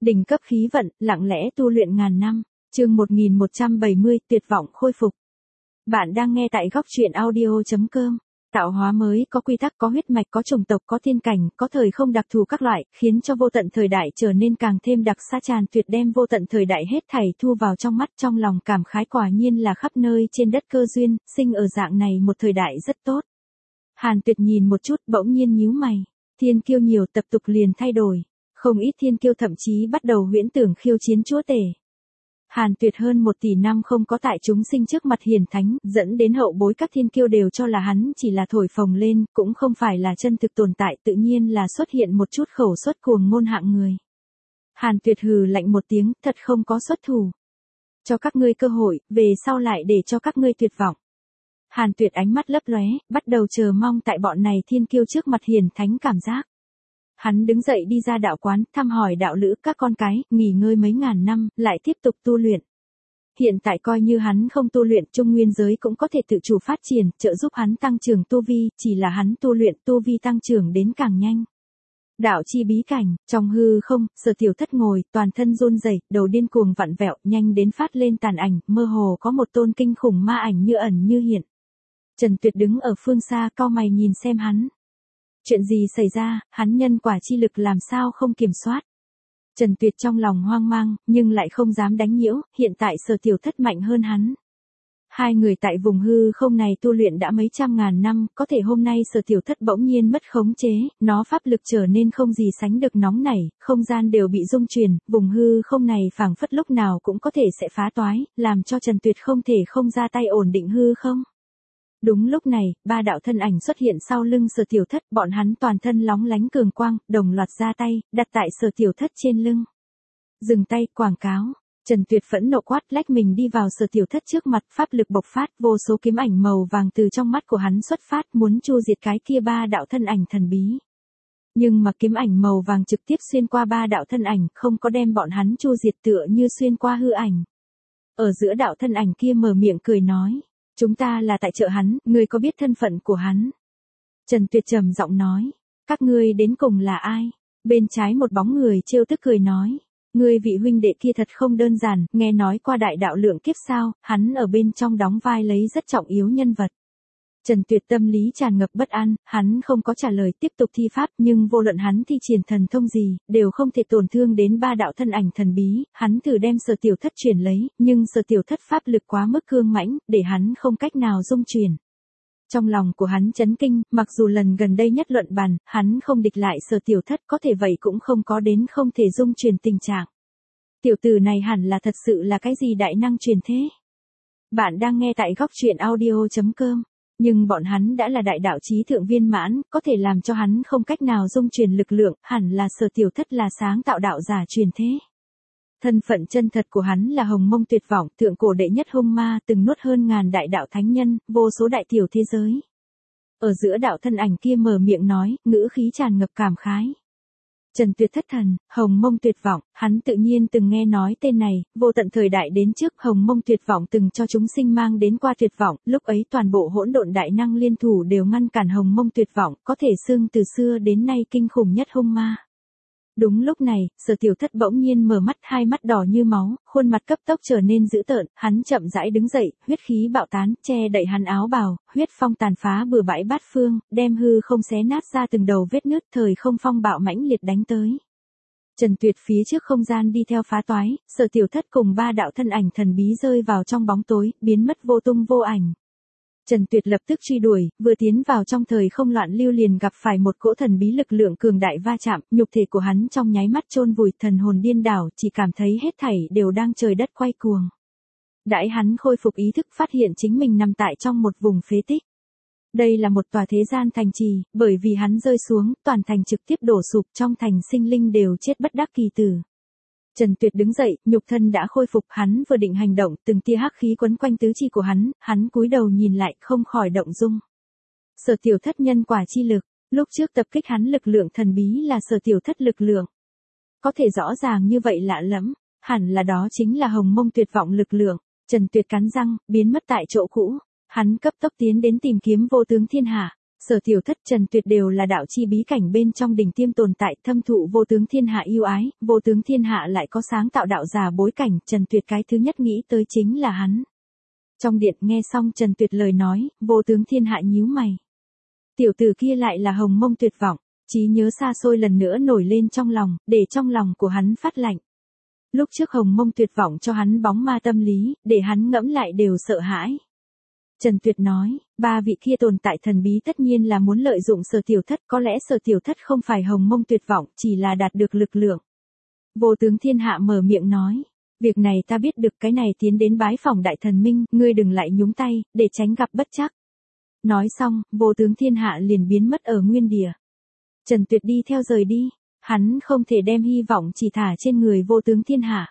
Đỉnh cấp khí vận, lặng lẽ tu luyện ngàn năm. Chương 1170, tuyệt vọng khôi phục. Bạn đang nghe tại góc truyện audio.com. Tạo hóa mới, có quy tắc, có huyết mạch, có chủng tộc, có thiên cảnh, có thời không đặc thù các loại, khiến cho vô tận thời đại trở nên càng thêm đặc sắc tràn tuyệt, đem vô tận thời đại hết thảy thu vào trong mắt, trong lòng cảm khái quả nhiên là khắp nơi trên đất cơ duyên, sinh ở dạng này một thời đại rất tốt. Hàn Tuyệt nhìn một chút, bỗng nhiên nhíu mày. Thiên kiêu nhiều, tập tục liền thay đổi. Không ít thiên kiêu thậm chí bắt đầu huyễn tưởng khiêu chiến chúa tể. Hàn Tuyệt hơn 1 tỷ năm không có tại chúng sinh trước mặt hiển thánh, dẫn đến hậu bối các thiên kiêu đều cho là hắn chỉ là thổi phồng lên, cũng không phải là chân thực tồn tại, tự nhiên là xuất hiện một chút khẩu xuất cuồng ngôn hạng người. Hàn Tuyệt hừ lạnh một tiếng, thật không có xuất thủ. Cho các ngươi cơ hội, về sau lại để cho các ngươi tuyệt vọng. Hàn Tuyệt ánh mắt lấp lóe, bắt đầu chờ mong tại bọn này thiên kiêu trước mặt hiển thánh cảm giác. Hắn đứng dậy đi ra đạo quán, thăm hỏi đạo lữ các con cái, nghỉ ngơi mấy ngàn năm, lại tiếp tục tu luyện. Hiện tại coi như hắn không tu luyện, trung nguyên giới cũng có thể tự chủ phát triển, trợ giúp hắn tăng trưởng tu vi, chỉ là hắn tu luyện tu vi tăng trưởng đến càng nhanh. Đạo chi bí cảnh, trong hư không, Sở Tiểu Thất ngồi, toàn thân run rẩy, đầu điên cuồng vặn vẹo, nhanh đến phát lên tàn ảnh, mơ hồ có một tôn kinh khủng ma ảnh như ẩn như hiện. Trần Tuyệt đứng ở phương xa, cau mày nhìn xem hắn. Chuyện gì xảy ra, hắn nhân quả chi lực làm sao không kiểm soát. Trần Tuyệt trong lòng hoang mang, nhưng lại không dám đánh nhiễu, hiện tại Sở Tiểu Thất mạnh hơn hắn. Hai người tại vùng hư không này tu luyện đã mấy trăm ngàn năm, có thể hôm nay Sở Tiểu Thất bỗng nhiên mất khống chế, nó pháp lực trở nên không gì sánh được nóng nảy, không gian đều bị rung chuyển, vùng hư không này phảng phất lúc nào cũng có thể sẽ phá toái, làm cho Trần Tuyệt không thể không ra tay ổn định hư không. Đúng lúc này, 3 đạo thân ảnh xuất hiện sau lưng Sở Tiểu Thất, bọn hắn toàn thân lóng lánh cường quang, đồng loạt ra tay, đặt tại Sở Tiểu Thất trên lưng. Dừng tay, quảng cáo. Trần Tuyệt phẫn nộ quát, lách mình đi vào Sở Tiểu Thất trước mặt, pháp lực bộc phát, vô số kiếm ảnh màu vàng từ trong mắt của hắn xuất phát, muốn chu diệt cái kia 3 đạo thân ảnh thần bí. Nhưng mà kiếm ảnh màu vàng trực tiếp xuyên qua 3 đạo thân ảnh, không có đem bọn hắn chu diệt, tựa như xuyên qua hư ảnh. Ở giữa đạo thân ảnh kia mở miệng cười nói. Chúng ta là tại trợ hắn, ngươi có biết thân phận của hắn? Trần Tuyệt trầm giọng nói. Các ngươi đến cùng là ai? Bên trái một bóng người trêu tức cười nói. Ngươi vị huynh đệ kia thật không đơn giản, nghe nói qua đại đạo lượng kiếp sao, hắn ở bên trong đóng vai lấy rất trọng yếu nhân vật. Trần Tuyệt tâm lý tràn ngập bất an, hắn không có trả lời, tiếp tục thi pháp, nhưng vô luận hắn thi triển thần thông gì, đều không thể tổn thương đến 3 đạo thân ảnh thần bí, hắn thử đem Sở Tiểu Thất chuyển lấy, nhưng Sở Tiểu Thất pháp lực quá mức cương mãnh, để hắn không cách nào dung chuyển. Trong lòng của hắn chấn kinh, mặc dù lần gần đây nhất luận bàn, hắn không địch lại Sở Tiểu Thất, có thể vậy cũng không có đến không thể dung chuyển tình trạng. Tiểu tử này hẳn là thật sự là cái gì đại năng truyền thế. Bạn đang nghe tại góc truyện audio.com. Nhưng bọn hắn đã là đại đạo chí thượng viên mãn, có thể làm cho hắn không cách nào dung truyền lực lượng, hẳn là Sở Tiểu Thất là sáng tạo đạo giả truyền thế. Thân phận chân thật của hắn là hồng mông tuyệt vọng, thượng cổ đệ nhất hung ma, từng nuốt hơn ngàn đại đạo thánh nhân, vô số đại tiểu thế giới. Ở giữa đạo thân ảnh kia mở miệng nói, ngữ khí tràn ngập cảm khái. Trần Tuyệt thất thần, hồng mông tuyệt vọng, hắn tự nhiên từng nghe nói tên này, vô tận thời đại đến trước hồng mông tuyệt vọng từng cho chúng sinh mang đến qua tuyệt vọng, lúc ấy toàn bộ hỗn độn đại năng liên thủ đều ngăn cản hồng mông tuyệt vọng, có thể xưng từ xưa đến nay kinh khủng nhất hung ma. Đúng lúc này, Sở Tiểu Thất bỗng nhiên mở mắt, hai mắt đỏ như máu, khuôn mặt cấp tốc trở nên dữ tợn, hắn chậm rãi đứng dậy, huyết khí bạo tán, che đậy hắn áo bào, huyết phong tàn phá bừa bãi bát phương, đem hư không xé nát ra từng đầu vết nứt, thời không phong bạo mãnh liệt đánh tới. Trần Tuyệt phía trước không gian đi theo phá toái, Sở Tiểu Thất cùng 3 đạo thân ảnh thần bí rơi vào trong bóng tối, biến mất vô tung vô ảnh. Trần Tuyệt lập tức truy đuổi, vừa tiến vào trong thời không loạn lưu liền gặp phải một cỗ thần bí lực lượng cường đại va chạm, nhục thể của hắn trong nháy mắt chôn vùi, thần hồn điên đảo, chỉ cảm thấy hết thảy đều đang trời đất quay cuồng. Đãi hắn khôi phục ý thức phát hiện chính mình nằm tại trong một vùng phế tích. Đây là một tòa thế gian thành trì, bởi vì hắn rơi xuống, toàn thành trực tiếp đổ sụp, trong thành sinh linh đều chết bất đắc kỳ tử. Trần Tuyệt đứng dậy, nhục thân đã khôi phục, hắn vừa định hành động, từng tia hắc khí quấn quanh tứ chi của hắn cúi đầu nhìn lại, không khỏi động dung. Sở Tiểu Thất nhân quả chi lực, lúc trước tập kích hắn lực lượng thần bí là Sở Tiểu Thất lực lượng. Có thể rõ ràng như vậy lạ lẫm, hẳn là đó chính là hồng mông tuyệt vọng lực lượng. Trần Tuyệt cắn răng, biến mất tại chỗ cũ, hắn cấp tốc tiến đến tìm kiếm vô tướng thiên hạ. Sở Tiểu Thất, Trần Tuyệt đều là đạo chi bí cảnh bên trong đỉnh tiêm tồn tại, thâm thụ vô tướng thiên hạ yêu ái, vô tướng thiên hạ lại có sáng tạo đạo giả bối cảnh, Trần Tuyệt cái thứ nhất nghĩ tới chính là hắn. Trong điện nghe xong Trần Tuyệt lời nói, vô tướng thiên hạ nhíu mày. Tiểu tử kia lại là Hồng Mông Tuyệt Vọng, trí nhớ xa xôi lần nữa nổi lên trong lòng, để trong lòng của hắn phát lạnh. Lúc trước Hồng Mông Tuyệt Vọng cho hắn bóng ma tâm lý, để hắn ngẫm lại đều sợ hãi. Trần Tuyệt nói, ba vị kia tồn tại thần bí tất nhiên là muốn lợi dụng Sở Tiểu Thất, có lẽ Sở Tiểu Thất không phải Hồng Mông Tuyệt Vọng, chỉ là đạt được lực lượng. Vô tướng thiên hạ mở miệng nói, việc này ta biết được, cái này tiến đến bái phỏng đại thần minh, ngươi đừng lại nhúng tay, để tránh gặp bất trắc. Nói xong, vô tướng thiên hạ liền biến mất ở nguyên địa. Trần Tuyệt đi theo rời đi, hắn không thể đem hy vọng chỉ thả trên người vô tướng thiên hạ.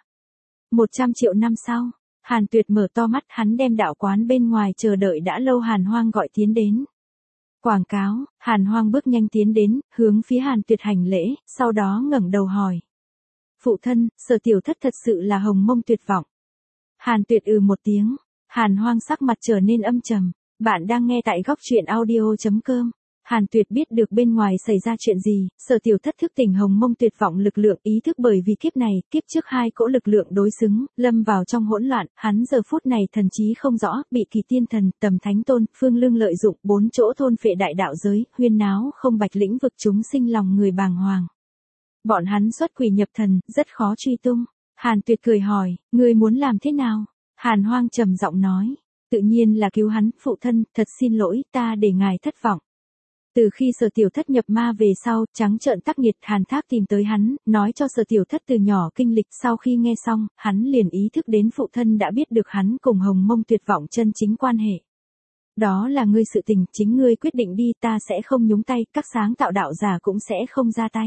100 triệu năm sau, Hàn Tuyệt mở to mắt, hắn đem đạo quán bên ngoài chờ đợi đã lâu Hàn Hoang gọi tiến đến. Quảng cáo, Hàn Hoang bước nhanh tiến đến, hướng phía Hàn Tuyệt hành lễ, sau đó ngẩng đầu hỏi. Phụ thân, Sở Tiểu Thất thật sự là Hồng Mông Tuyệt Vọng. Hàn Tuyệt một tiếng, Hàn Hoang sắc mặt trở nên âm trầm. Bạn đang nghe tại góc truyện audio.com. Hàn Tuyệt biết được bên ngoài xảy ra chuyện gì, Sở Tiểu Thất thức tỉnh Hồng Mông Tuyệt Vọng lực lượng, ý thức bởi vì kiếp này, kiếp trước hai cỗ lực lượng đối xứng, lâm vào trong hỗn loạn, hắn giờ phút này thần trí không rõ, bị Kỳ Tiên Thần, Tầm Thánh Tôn, Phương Lương lợi dụng, 4 chỗ thôn phệ đại đạo giới, huyên náo không bạch lĩnh vực chúng sinh lòng người bàng hoàng. Bọn hắn xuất quỷ nhập thần, rất khó truy tung. Hàn Tuyệt cười hỏi, ngươi muốn làm thế nào? Hàn Hoang trầm giọng nói, tự nhiên là cứu hắn, phụ thân, thật xin lỗi, ta để ngài thất vọng. Từ khi Sở Tiểu Thất nhập ma về sau, trắng trợn tác nghiệt, Hàn Thác tìm tới hắn, nói cho Sở Tiểu Thất từ nhỏ kinh lịch, sau khi nghe xong, hắn liền ý thức đến phụ thân đã biết được hắn cùng Hồng Mông Tuyệt Vọng chân chính quan hệ. Đó là ngươi sự tình, chính ngươi quyết định đi, ta sẽ không nhúng tay, các sáng tạo đạo giả cũng sẽ không ra tay.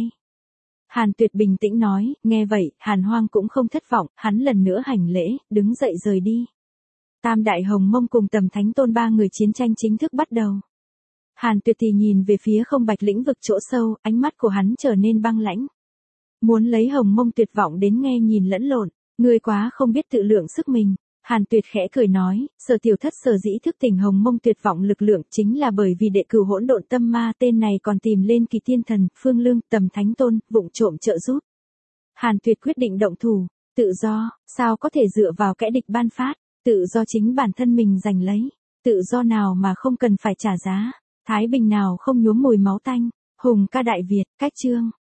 Hàn Tuyệt bình tĩnh nói, nghe vậy, Hàn Hoang cũng không thất vọng, hắn lần nữa hành lễ, đứng dậy rời đi. Tam Đại Hồng Mông cùng Tầm Thánh Tôn ba người chiến tranh chính thức bắt đầu. Hàn Tuyệt thì nhìn về phía không bạch lĩnh vực chỗ sâu, ánh mắt của hắn trở nên băng lãnh. Muốn lấy Hồng Mông Tuyệt Vọng đến nghe nhìn lẫn lộn, ngươi quá không biết tự lượng sức mình. Hàn Tuyệt khẽ cười nói, Sở Tiểu Thất sở dĩ thức tỉnh Hồng Mông Tuyệt Vọng lực lượng chính là bởi vì đệ cửu hỗn độn tâm ma tên này còn tìm lên Kỳ Tiên Thần, Phương Lương, Tầm Thánh Tôn, vụng trộm trợ giúp. Hàn Tuyệt quyết định động thủ, tự do, sao có thể dựa vào kẻ địch ban phát, tự do chính bản thân mình giành lấy, tự do nào mà không cần phải trả giá, thái bình nào không nhuốm mùi máu tanh, hùng ca Đại Việt, cách chương.